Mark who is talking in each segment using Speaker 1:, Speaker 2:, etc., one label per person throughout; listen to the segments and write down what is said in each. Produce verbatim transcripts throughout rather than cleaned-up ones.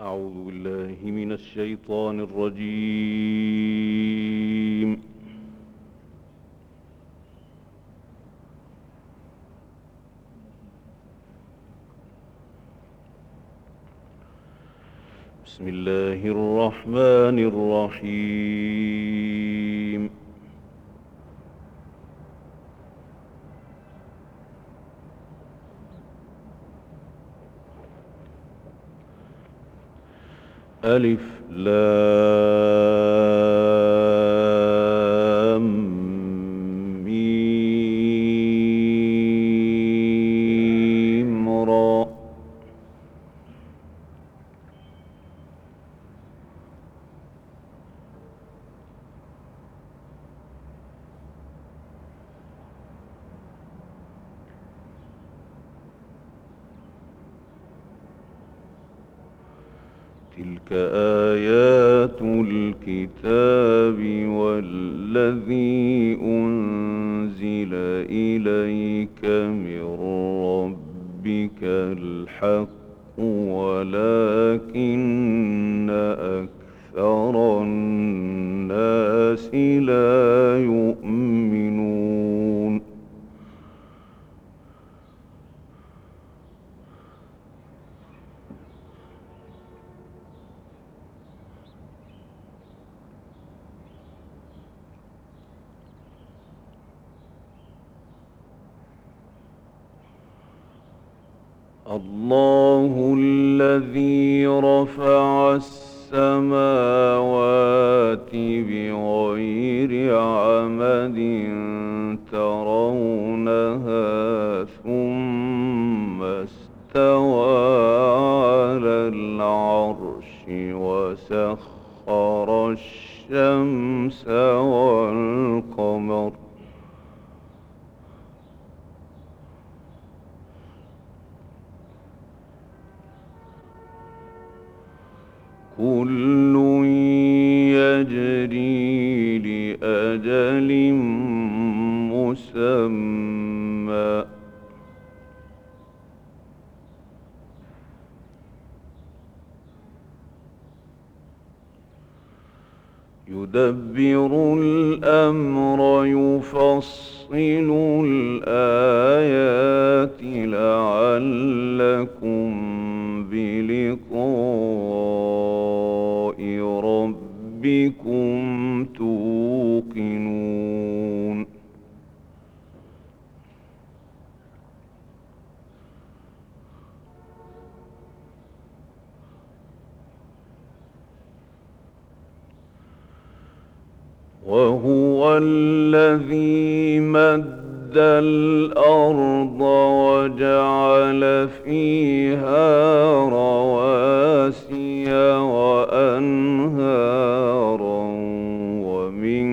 Speaker 1: أعوذ بالله من الشيطان الرجيم. بسم الله الرحمن الرحيم. ألف لام ميم را. تلك آيات الكتاب والذي أنزل إليك من ربك الحق ولكن أكثر الناس لا يؤمنون. الله الذي رفع السماوات بغير عمد ترونها ثم استوى على العرش وسخر الشمس والقمر كل يجري لأجل مسمى يدبر الأمر يفصل الآيات لعلكم بلقاء ربكم توقنون. وهو الذي مد الأرض وجعل فيها رواسي وأنهارا ومن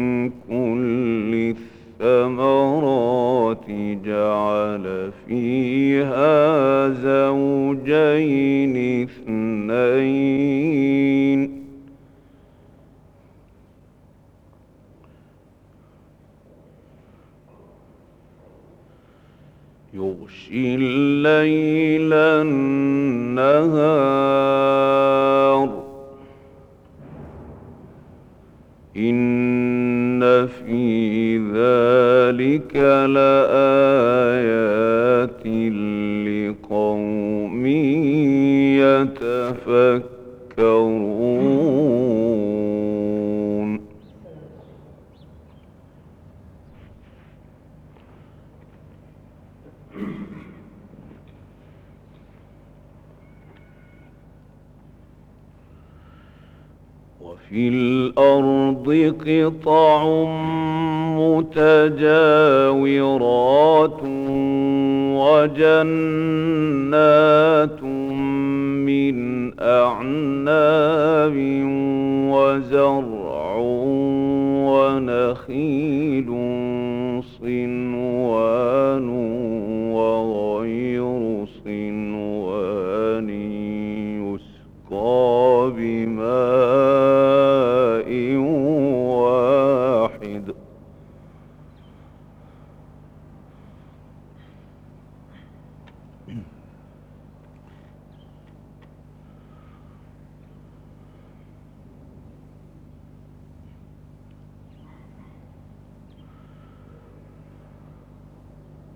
Speaker 1: كل الثمرات جعل فيها زوجين اثنين يغشي الليل النهار إن في ذلك لآيات لقوم يتفكرون. وفي الأرض قطع متجاورات وجنات من أعناب وزرع ونخيل صنوان وغير صنوان يسقى بماء واحد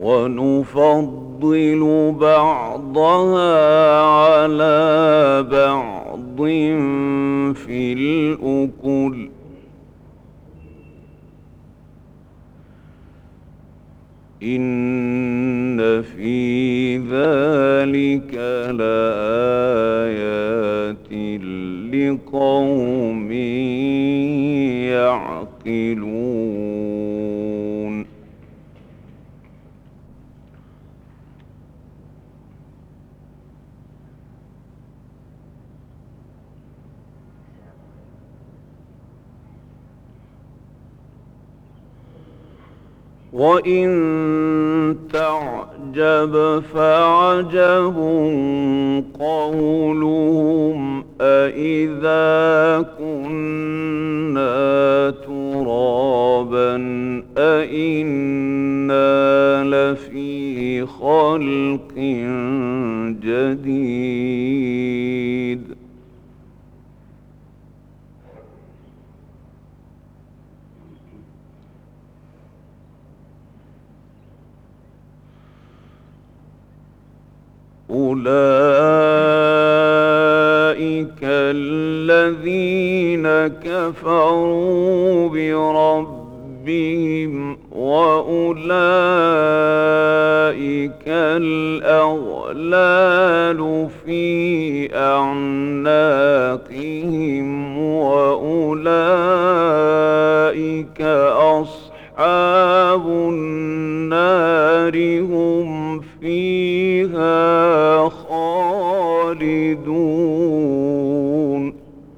Speaker 1: ونفضل بعضها على بعض في الأكل إن في ذلك لآيات لقوم يعقلون وإن تعجب فعجب قولهم أإذا كنا ترابا أإنا لفي خلق جديد أولئك الذين كفروا بربهم وأولئك الأغلال في أعناقهم وأولئك أصحاب النار هم فيها خالدون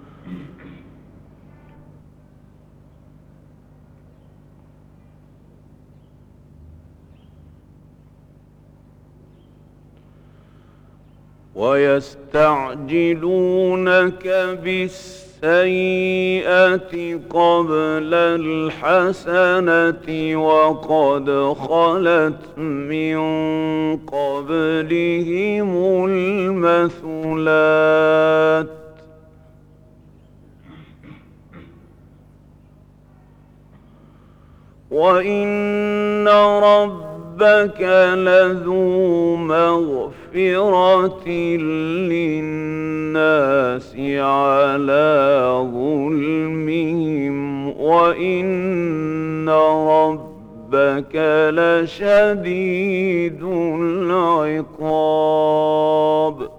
Speaker 1: ويستعجلونك بالسيئة قبل الحسنة وقد خلت من قبلهم المثلات وإن ربك لذو مغفرة للناس على ظلمهم وإن ربك لشديد العقاب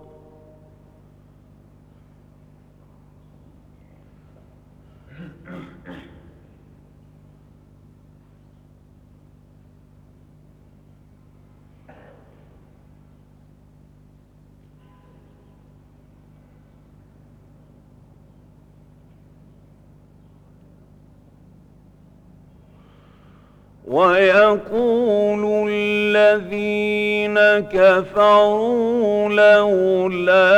Speaker 1: ويقول الذين كفروا لولا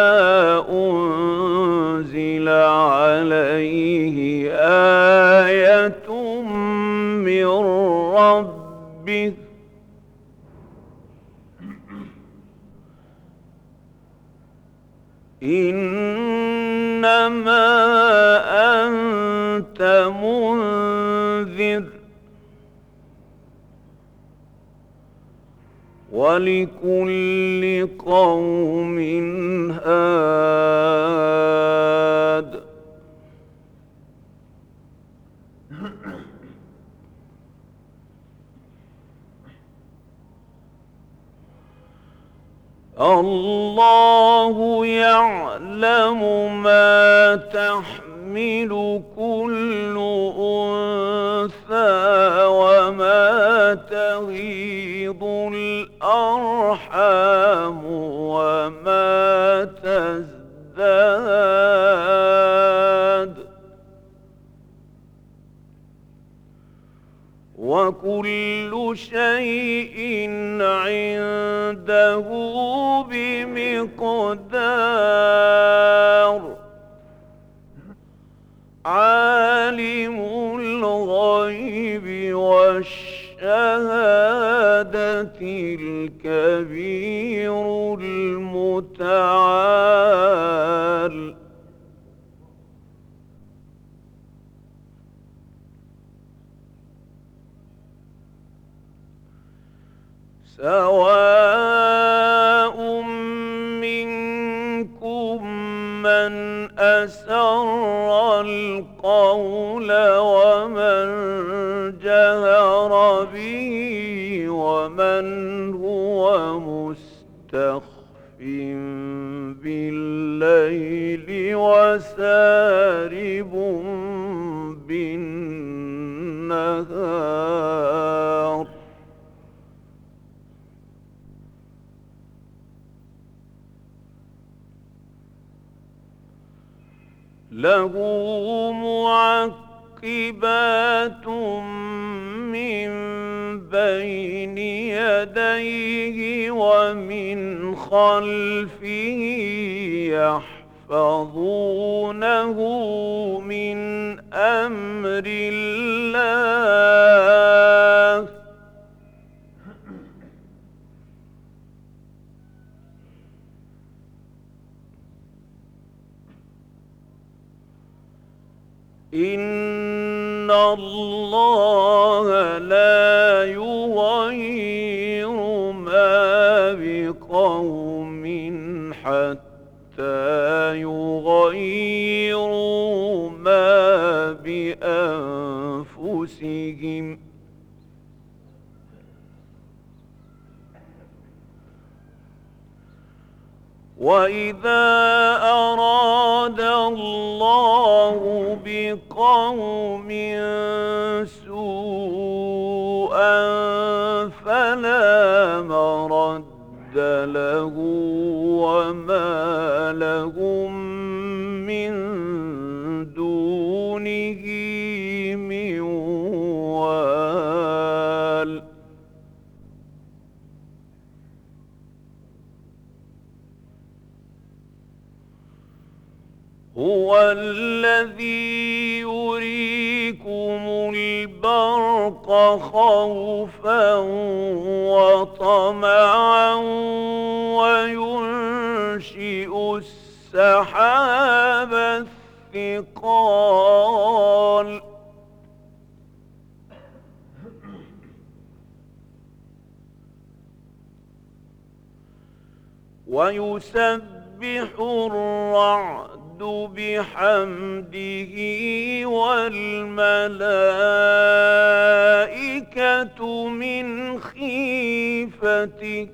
Speaker 1: أنزل عليه آية من ربه إنما أنت منذر ولكل قوم هاد الله يعلم ما تحمل كل أنثى وما تغيض الأرحام وما تزداد وكل شيء عنده بمقدار عالم الغيب والشهادة الكبير المتعال سواء منكم من أسر القول ومن جهر به ومن هو مستخف بالليل وسارب بالنهار له معقبات من بين يديه ومن خلفه يحفظونه من أمر الله إن الله لا يغير ما بقوم حتى يغيروا ما بأنفسهم وَإِذَا أَرَادَ اللَّهُ بِقَوْمٍ سُوءًا فَلَا مَرَدَّ لَهُ وَمَا لَهُم مِّن دُونِهِ مِن وَالٍ هُوَ الَّذِي يُرِيكُمُ الْبَرْقَ خَوْفًا وَطَمَعًا وَيُنشِئُ السَّحَابَ الثِّقَالَ وَيُسَبِّحُ الرَّعْدُ بِحَمْدِهِ وَالْمَلَائِكَةُ مِنْ خِيفَتِهِ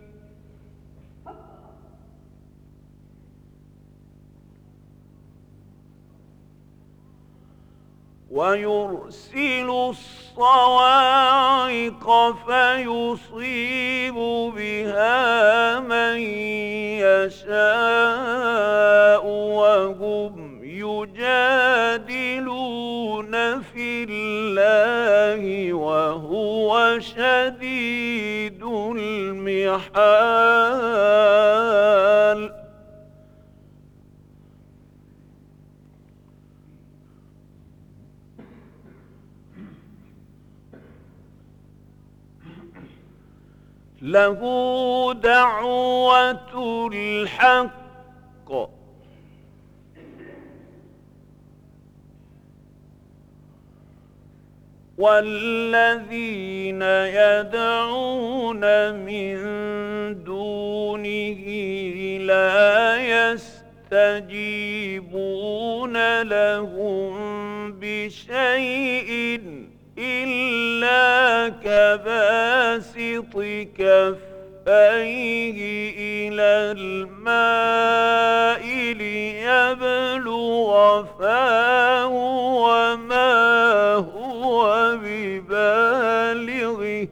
Speaker 1: وَيُرْسِلُ الصَّوَاعِقَ فَيُصِيبُ بِهَا مَن يَشَاءُ وَهُمْ يُجَادِلُونَ فِي اللَّهِ وَهُوَ شَدِيدُ الْمِحَالِ له دعوة الحق والذين يدعون من دونه لا يستجيبون لهم بشيء إلا كباسط كفيه إلى الماء ليبلغ فاه وما هو ببالغه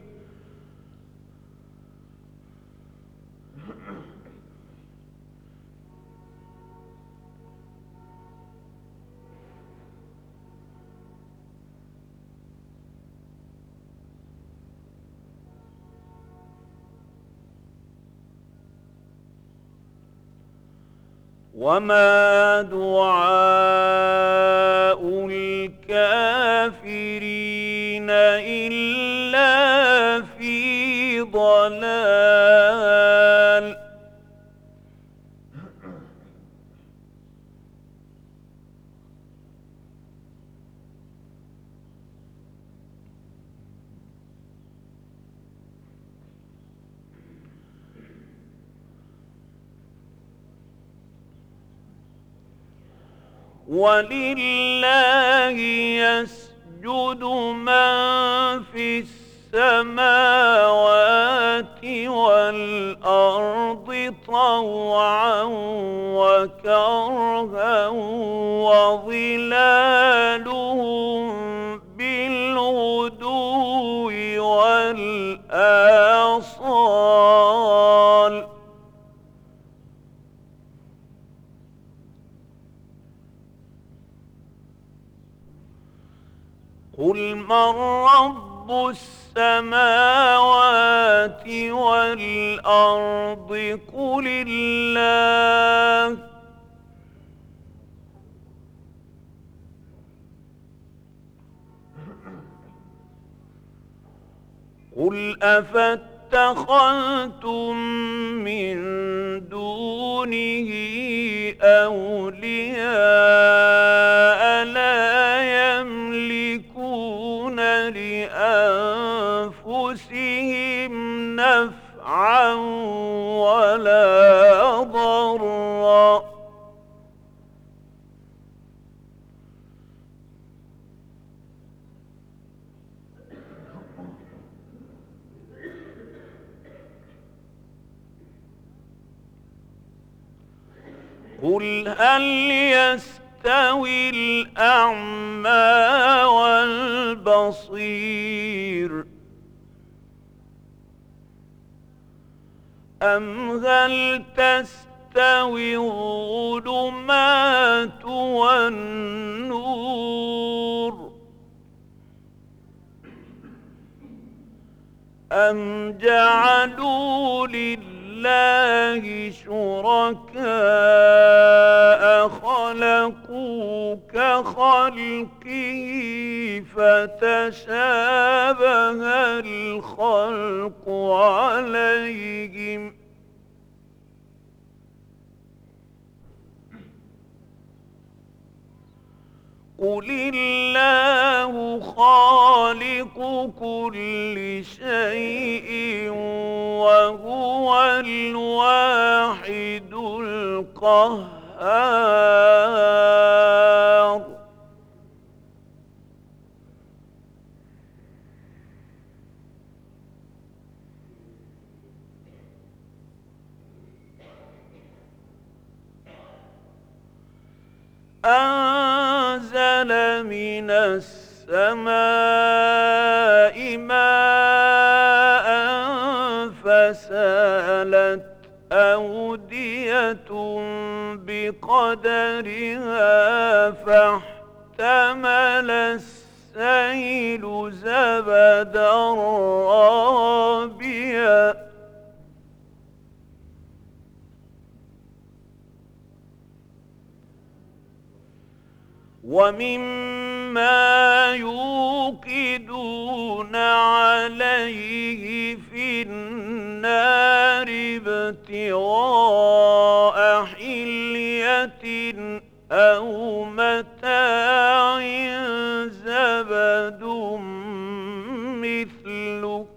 Speaker 1: وما دعاء الكافرين إلا في ضلال ولله يسجد من في السماوات والأرض طوعا وكرها وظلالهم بالغدو والآصال قل من رب السماوات والأرض قل الله قل أفاتخذتم من دونه أولياء لا يملكون لأنفسهم نفعا ولا ضرا قل هل يستوي الأعمى والبصير أم هل تستوي الظلمات والنور أم جعلوا لله الله شركاء خلقوا كخلقه فتشابه الخلق عليهم قل الله خالق كل شيء وهو الواحد القهار أنزل من السماء ماء فسالت أودية بقدرها فاحتمل السيل زبدا رابيا ومما يوقدون عليه في النار ابتغاء حلية أو متاع زبد مثله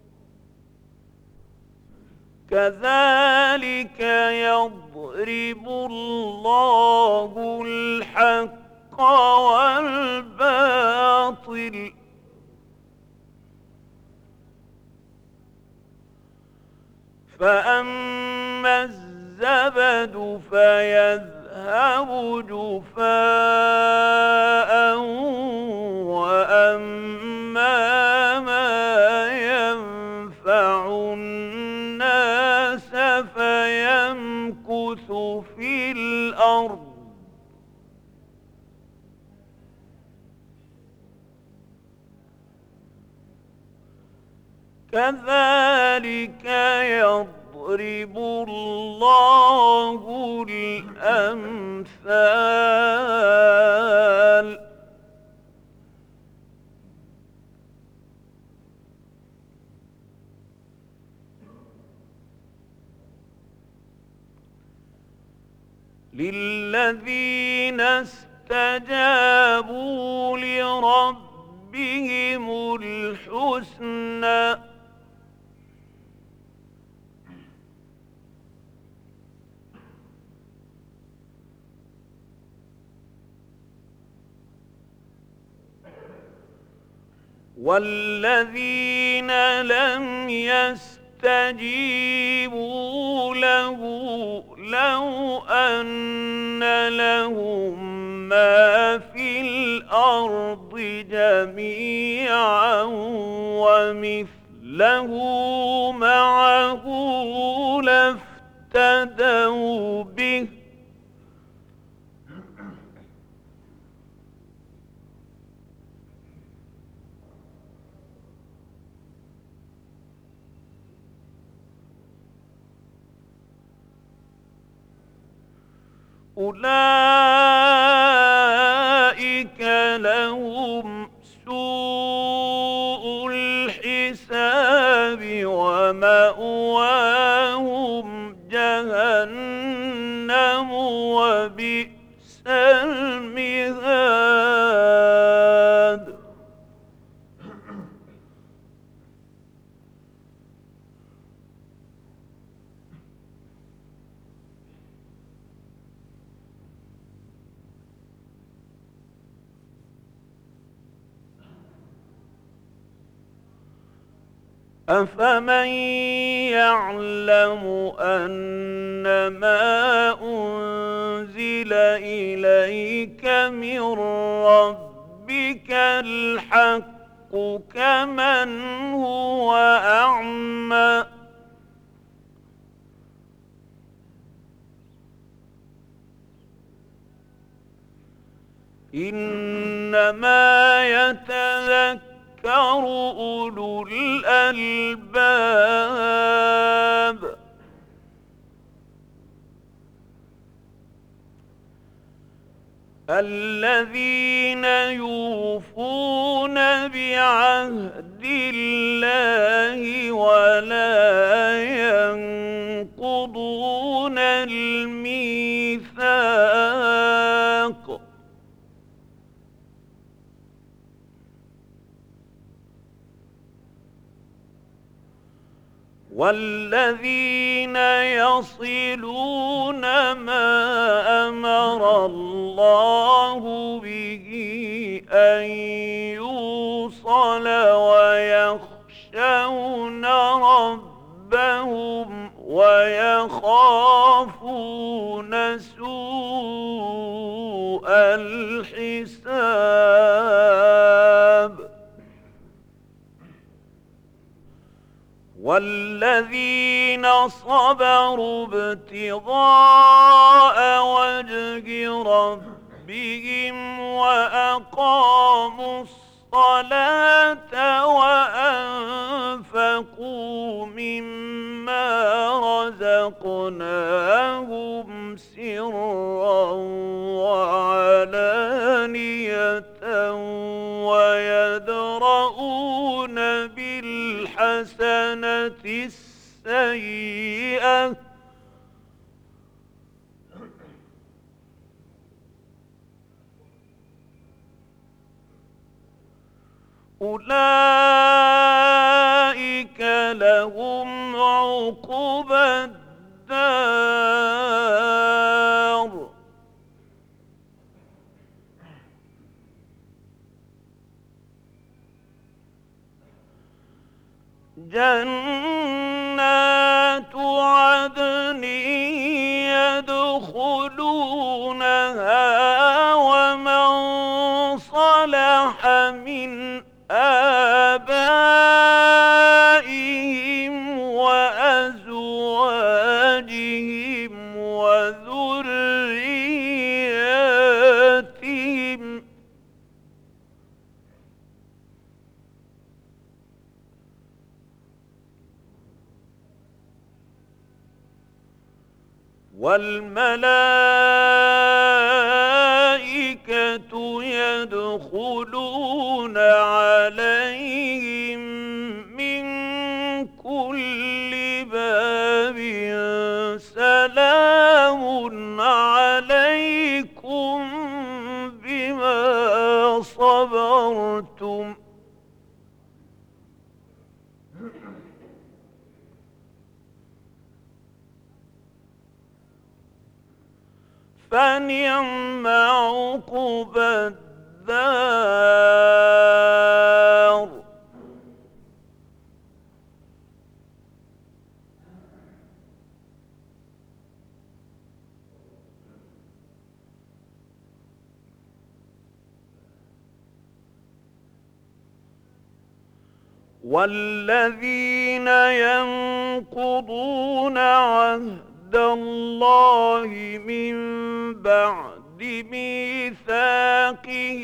Speaker 1: كذلك يضرب الله الحق والباطل فأما الزبد فيذهب جفاء وأما ما ينفع الناس فيمكث في الأرض كذلك يضرب الله الأمثال للذين استجابوا لربهم الحسنى والذين لم يستجيبوا له لو أن لهم ما في الأرض جميعا ومثله معه لافتدوا به أولئك لهم سوء الحساب ومأواهم جهنم وبئس المهاد أفمن يعلم أنما أنزل إليك من ربك الحق كمن هو أعمى إنما يتذكر أولو الألباب الذين يوفون بعهد الله ولا ينقضون الميثاق والذين يصلون ما أمر الله به أن يوصل ويخشون ربهم ويخافون سوء الحساب والذين صبروا ابتغاء وجه ربهم وأقاموا الصلاة وأنفقوا مما رزقناهم سرا وعلانية ويدرؤون بالحسنة السيئة أولئك لهم عقبى الدار جنات عدن يدخلونها ومن صلح من آبائهم وأزواجهم وذرياتهم والملائكة يدخلون عليهم من كل باب سلام عليكم بما صبرتم فنعم عقبى الدار والذين ينقضون عهد الله من بعد ميثاقه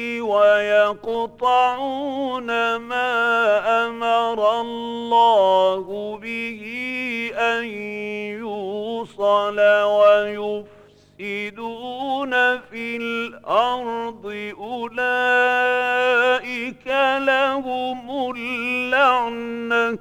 Speaker 1: ويقطعون ما أمر الله به أن يوصل ويفسدون في الأرض أولئك لهم اللعنة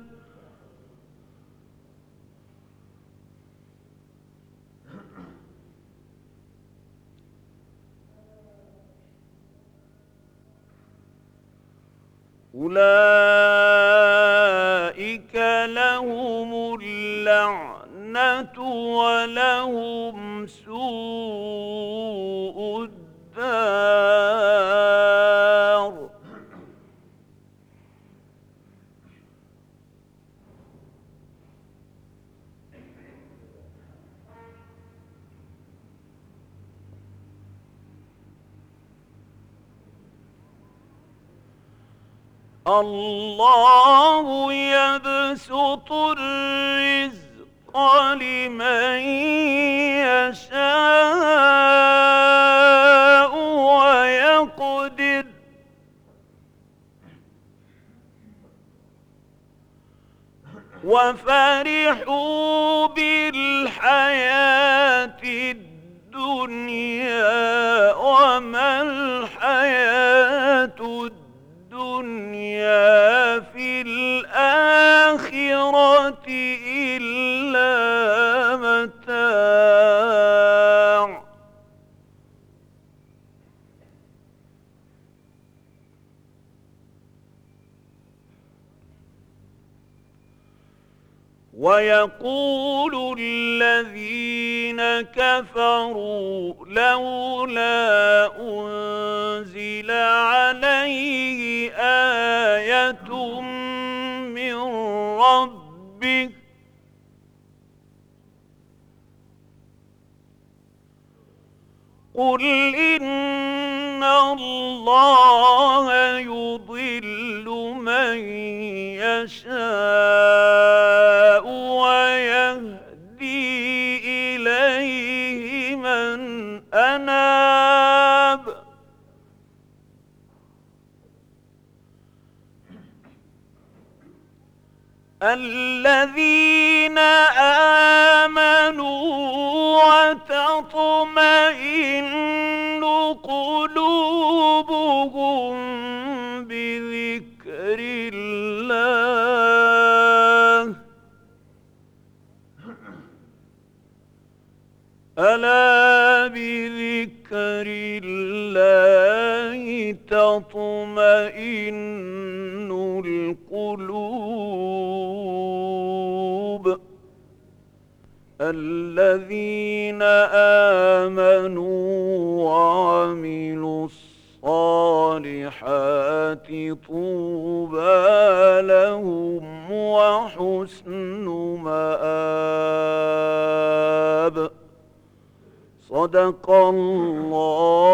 Speaker 1: أولئك لهم اللعنة ولهم سوء الدار. الله يبسط الرزق لمن يشاء ويقدر وفرحوا بالحياة الدنيا وما الحياة الدنيا الدنيا في الآخرة إلا متاع. ويقول الذين كفروا لولا أنزل عليه آية من ربه قل إن الله يضل من يشاء ويهدي إليه من أناب الذين آمنوا وتطمئن قلوبهم بذكر الله ألا بذكر الله تطمئن القلوب الذين آمنوا وعملوا الصالحات طوبى لهم وحسن مآب. صدق الله